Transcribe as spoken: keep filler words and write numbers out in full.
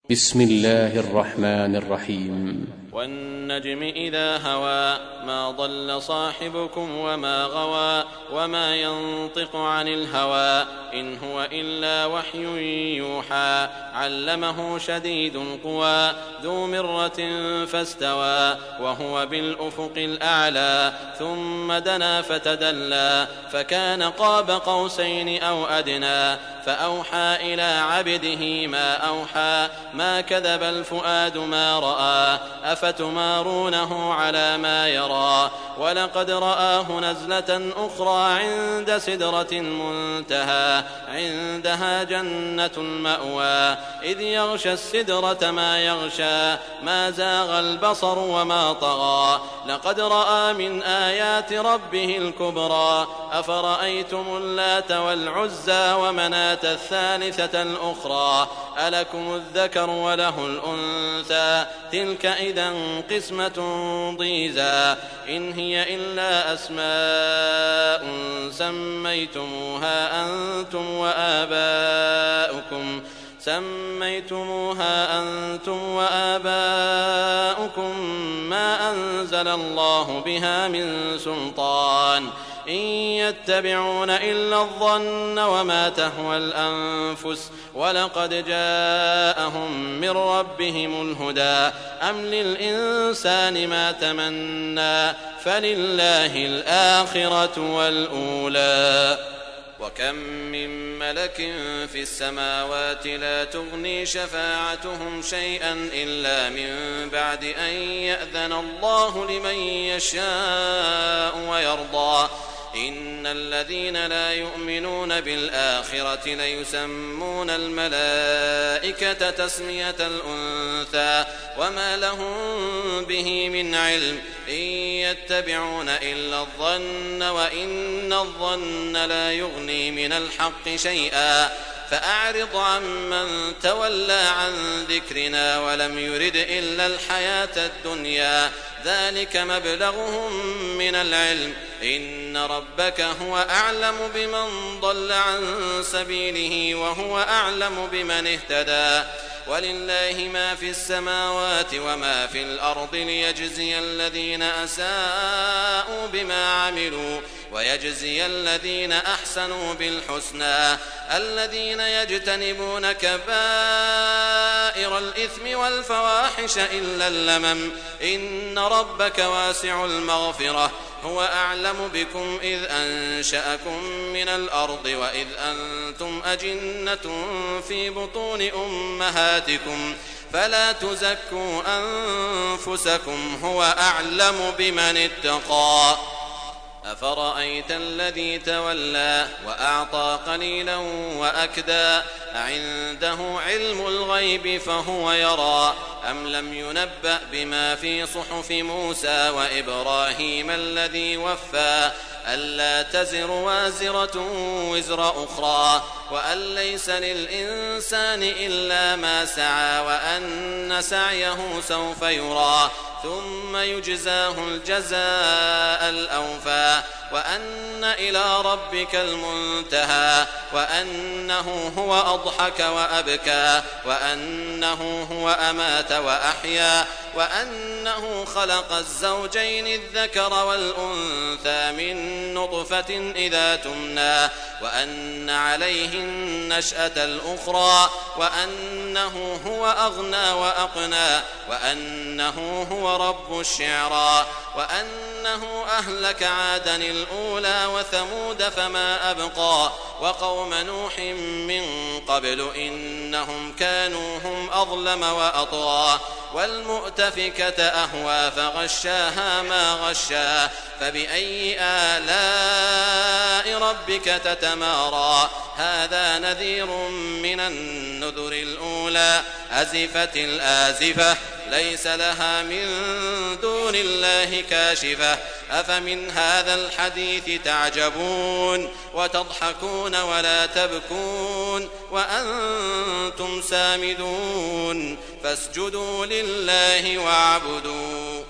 بسم الله الرحمن الرحيم. والنجم إذا هوى ما ضل صاحبكم وما غوى وما ينطق عن الهوى إن هو إلا وحي يوحى علمه شديد القوى ذو مرة فاستوى وهو بالأفق الأعلى ثم دنا فتدلى فكان قاب قوسين أو أدنى فأوحى إلى عبده ما أوحى ما كذب الفؤاد ما رأى أفتمارونه على ما يرى ولقد رآه نزلة أخرى عند سدرة المنتهى عندها جنة المأوى إذ يغشى السدرة ما يغشى ما زاغ البصر وما طغى لقد رأى من آيات ربه الكبرى أفرأيتم اللات والعزى ومناة الثالثة الأخرى ألكم الذكر وله الأنثى تلك إذا قسمة ضيزى إن هي إلا أسماء سميتموها أنتم وآباؤكم سميتموها أنتم وآباؤكم ما أنزل الله بها من سلطان إن يتبعون إلا الظن وما تهوى الأنفس ولقد جاءهم من ربهم الهدى أم للإنسان ما تمنى فلله الآخرة والأولى وكم من ملك في السماوات لا تغني شفاعتهم شيئا إلا من بعد أن يأذن الله لمن يشاء ويرضى إن الذين لا يؤمنون بالآخرة ليسمون الملائكة تسمية الأنثى وما لهم به من علم إن يتبعون إلا الظن وإن الظن لا يغني من الحق شيئا فأعرض عمن تولى عن ذكرنا ولم يرد إلا الحياة الدنيا ذلك مبلغهم من العلم إن ربك هو أعلم بمن ضل عن سبيله وهو أعلم بمن اهتدى ولله ما في السماوات وما في الأرض ليجزي الذين أساءوا بما عملوا ويجزي الذين أحسنوا بالحسنى الذين يجتنبون كبائر الإثم والفواحش إلا اللمم إن ربك واسع المغفرة هو أعلم بكم إذ أنشأكم من الأرض وإذ أنتم أجنة في بطون أمهاتكم فلا تزكوا أنفسكم هو أعلم بمن اتقى أفرأيت الذي تولى وأعطى قليلا وأكدى أعنده علم الغيب فهو يرى أم لم ينبأ بما في صحف موسى وإبراهيم الذي وفى ألا تزر وازرة وزر أخرى وأن ليس للإنسان إلا ما سعى وأن سعيه سوف يرى ثم يجزاه الجزاء الأوفى وأن إلى ربك المنتهى وأنه هو أضحك وأبكى وأنه هو أمات وأحيا وأنه خلق الزوجين الذكر والأنثى من نطفة إذا تمنى وأن عليه النشأة الأخرى وأنه هو أغنى وأقنى وأنه هو رب الشعرى وأنه أهلك عادا الأولى وثمود فما أبقى وقوم نوح من قبل إنهم كانوا هم أظلم وأطغى والمؤتفكة أهوى فغشاها ما غشا فبأي آلاء ربك تتمارى هذا نذير من النذر الأولى أزفت الآزفة ليس لها من دون الله كاشفة أفمن هذا الحديث تعجبون وتضحكون ولا تبكون وأنتم سامدون فاسجدوا لله واعبدوا